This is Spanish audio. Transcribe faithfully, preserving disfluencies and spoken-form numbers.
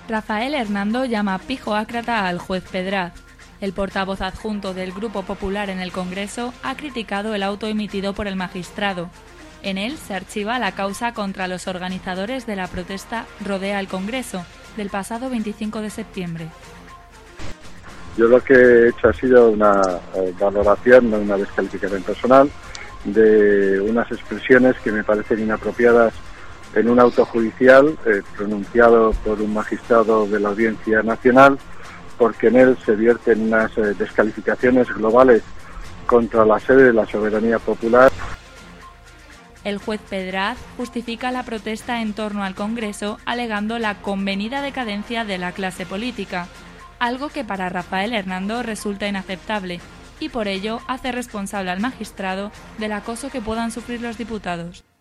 Rafael Hernando llama pijoácrata al juez Pedraz. El portavoz adjunto del Grupo Popular en el Congreso ha criticado el auto emitido por el magistrado. En él se archiva la causa contra los organizadores de la protesta Rodea el Congreso, del pasado veinticinco de septiembre. Yo lo que he hecho ha sido una eh, valoración, no una descalificación personal, de unas expresiones que me parecen inapropiadas en un auto judicial eh, pronunciado por un magistrado de la Audiencia Nacional, porque en él se vierten unas eh, descalificaciones globales contra la sede de la soberanía popular. El juez Pedraz justifica la protesta en torno al Congreso alegando la convenida decadencia de la clase política, algo que para Rafael Hernando resulta inaceptable, y por ello hace responsable al magistrado del acoso que puedan sufrir los diputados.